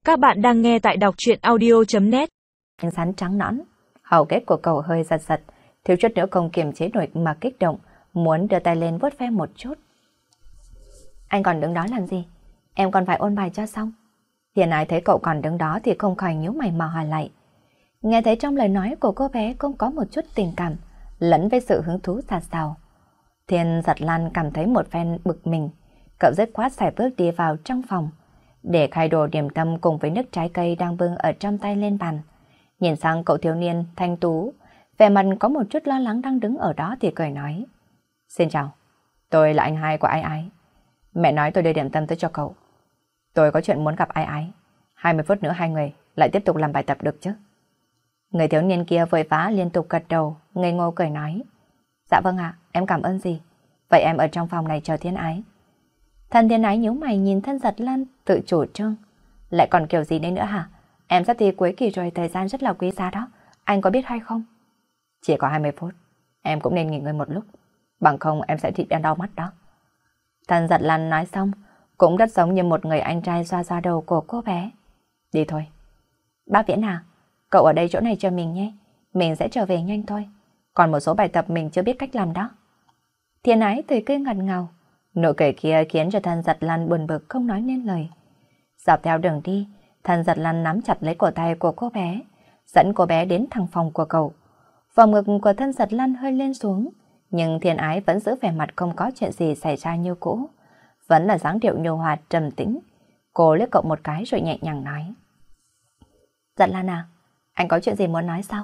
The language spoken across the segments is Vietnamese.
Các bạn đang nghe tại đọc truyện audio.net. Ánh sáng trắng nõn, hầu kết của cậu hơi giật giật, thiếu chút nữa không kiềm chế nổi mà kích động, muốn đưa tay lên vuốt ve một chút. Anh còn đứng đó làm gì? Em còn phải ôn bài cho xong. Hiền Ái thấy cậu còn đứng đó thì không khỏi nhíu mày mà hỏi lại. Nghe thấy trong lời nói của cô bé không có một chút tình cảm, lẫn với sự hứng thú xà xào. Thiên Giật Lan cảm thấy một phen bực mình, cậu dứt khoát xài bước đi vào trong phòng, để khai đồ điểm tâm cùng với nước trái cây đang bưng ở trong tay lên bàn. Nhìn sang cậu thiếu niên thanh tú, vẻ mặt có một chút lo lắng đang đứng ở đó thì cười nói. Xin chào, tôi là anh hai của Ái Ái. Mẹ nói tôi đưa điểm tâm tới cho cậu. Tôi có chuyện muốn gặp Ái Ái. 20 phút nữa hai người lại tiếp tục làm bài tập được chứ? Người thiếu niên kia vội vã liên tục gật đầu, ngây ngô cười nói. Dạ vâng ạ, em cảm ơn gì. Vậy em ở trong phòng này chờ Thiên Ái. Thần Thiên Ái nhíu mày nhìn Thân Giật Lan tự chủ trương. Lại còn kiểu gì đấy nữa hả? Em sắp thi cuối kỳ rồi, thời gian rất là quý giá đó. Anh có biết hay không? Chỉ có 20 phút. Em cũng nên nghỉ ngơi một lúc. Bằng không em sẽ bị đau mắt đó. Thân Giật Lan nói xong, cũng rất giống như một người anh trai xoa xoa đầu của cô bé. Đi thôi. Bác Viễn à, cậu ở đây chỗ này chờ mình nhé. Mình sẽ trở về nhanh thôi. Còn một số bài tập mình chưa biết cách làm đó. Thiên Ái tươi cười ngọt ngào. Nụ cười kia khiến cho Thân Giật Lan buồn bực không nói nên lời. Dọc theo đường đi, Thân Giật Lan nắm chặt lấy cổ tay của cô bé, dẫn cô bé đến thẳng phòng của cậu. Vòng ngực của Thân Giật Lan hơi lên xuống, nhưng Thiên Ái vẫn giữ vẻ mặt không có chuyện gì xảy ra như cũ. Vẫn là dáng điệu nhu hòa trầm tĩnh. Cô liếc cậu một cái rồi nhẹ nhàng nói. Giật Lan à, anh có chuyện gì muốn nói sao?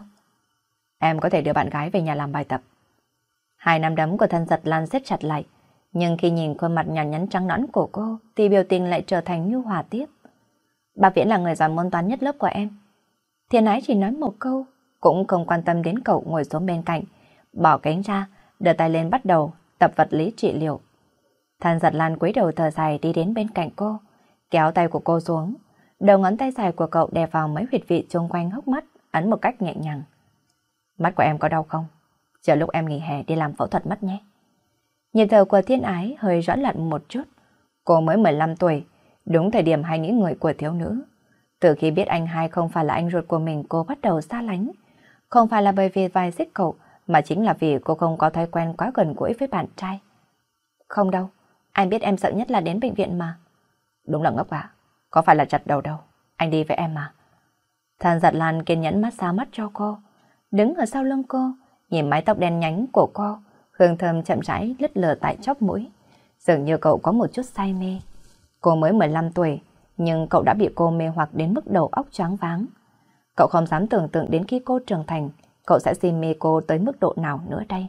Em có thể đưa bạn gái về nhà làm bài tập. Hai nắm đấm của Thân Giật Lan siết chặt lại, nhưng khi nhìn khuôn mặt nhỏ nhắn trắng nõn của cô thì biểu tình lại trở thành nhu hòa tiếp. Bác Viễn là người giỏi môn toán nhất lớp của em. Thiên Ái chỉ nói một câu, cũng không quan tâm đến cậu ngồi xuống bên cạnh, bỏ cánh ra, đưa tay lên bắt đầu tập vật lý trị liệu. Thân Giật Lan cúi đầu thở dài đi đến bên cạnh cô, kéo tay của cô xuống, đầu ngón tay dài của cậu đè vào mấy huyệt vị xung quanh hốc mắt, ấn một cách nhẹ nhàng. Mắt của em có đau không? Chờ lúc em nghỉ hè đi làm phẫu thuật mắt nhé. Nhịp thở của Thiên Ái hơi rõn lặn một chút. Cô mới 15 tuổi, đúng thời điểm hay nghĩ người của thiếu nữ. Từ khi biết anh hai không phải là anh ruột của mình, cô bắt đầu xa lánh. Không phải là bởi vì vai xích cậu, mà chính là vì cô không có thói quen quá gần gũi với bạn trai. Không đâu, anh biết em sợ nhất là đến bệnh viện mà. Đúng là ngốc ạ, có phải là chặt đầu đâu, anh đi với em mà. Thân Giật Lan kiên nhẫn massage mắt cho cô, đứng ở sau lưng cô, nhìn mái tóc đen nhánh của cô, hương thơm chậm rãi lướt lờ tại chóp mũi. Dường như cậu có một chút say mê. Cô mới 15 tuổi, nhưng cậu đã bị cô mê hoặc đến mức đầu óc choáng váng. Cậu không dám tưởng tượng đến khi cô trưởng thành, cậu sẽ si mê cô tới mức độ nào nữa đây.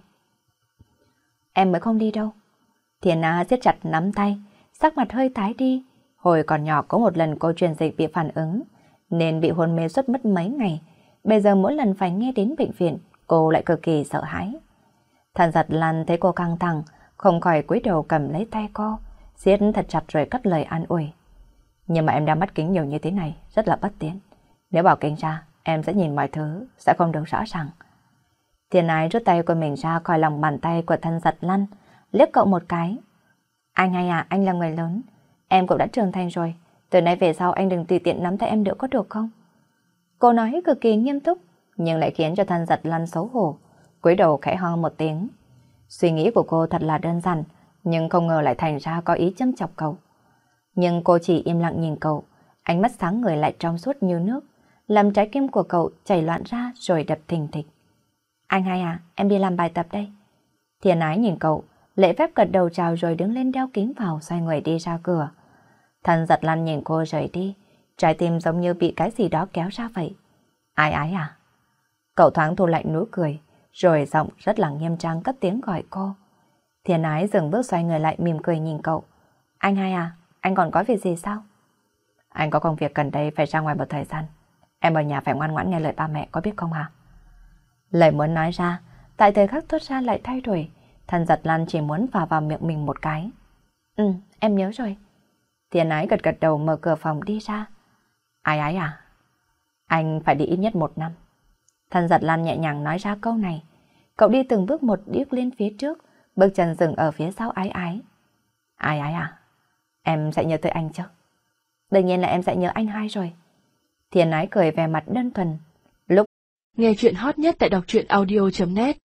Em mới không đi đâu. Thiên Á siết chặt nắm tay, sắc mặt hơi tái đi. Hồi còn nhỏ có một lần cô truyền dịch bị phản ứng, nên bị hôn mê suốt mất mấy ngày. Bây giờ mỗi lần phải nghe đến bệnh viện, cô lại cực kỳ sợ hãi. Thân Giật Lan thấy cô căng thẳng, không khỏi cúi đầu cầm lấy tay cô, siết thật chặt rồi cất lời an ủi. Nhưng mà em đang mắt kính nhiều như thế này, rất là bất tiện. Nếu bảo kính ra, em sẽ nhìn mọi thứ, sẽ không được rõ ràng. Thiên Ái rút tay của mình ra khỏi lòng bàn tay của Thân Giật Lan, liếc cậu một cái. Anh hay à, anh là người lớn, em cũng đã trưởng thành rồi. Từ nay về sau anh đừng tùy tiện nắm tay em nữa có được không? Cô nói cực kỳ nghiêm túc, nhưng lại khiến cho Thân Giật Lan xấu hổ, cúi đầu khẽ ho một tiếng. Suy nghĩ của cô thật là đơn giản, nhưng không ngờ lại thành ra có ý châm chọc cậu. Nhưng cô chỉ im lặng nhìn cậu, ánh mắt sáng người lại trong suốt như nước, làm trái tim của cậu chảy loạn ra rồi đập thình thịch. Anh hai à, em đi làm bài tập đây. Thiên Ái nhìn cậu, lễ phép gật đầu chào rồi đứng lên đeo kính vào, xoay người đi ra cửa. Thân Giật Lan nhìn cô rời đi, trái tim giống như bị cái gì đó kéo ra vậy. Ái Ái à? Cậu thoáng thu lạnh nụ cười, rồi giọng rất là nghiêm trang cất tiếng gọi cô. Thiên Ái dừng bước xoay người lại mỉm cười nhìn cậu. Anh hai à, anh còn có việc gì sao? Anh có công việc gần đây phải ra ngoài một thời gian. Em ở nhà phải ngoan ngoãn nghe lời ba mẹ, có biết không hả? Lời muốn nói ra, tại thời khắc thốt ra lại thay đổi. Thân Giật Lan chỉ muốn vào miệng mình một cái. Em nhớ rồi. Thiên Ái gật gật đầu mở cửa phòng đi ra. Ái Ái à? Anh phải đi ít nhất 1 năm. Thân Giật Lan nhẹ nhàng nói ra câu này. Cậu đi từng bước một đi lên phía trước, bước chân dừng ở phía sau Ái Ái. Ái Ái à? Em sẽ nhớ tới anh chứ? Đương nhiên là em sẽ nhớ anh hai rồi. Thiên Ái cười vẻ mặt đơn thuần. Lúc nghe chuyện hot nhất tại đọc truyện audio.net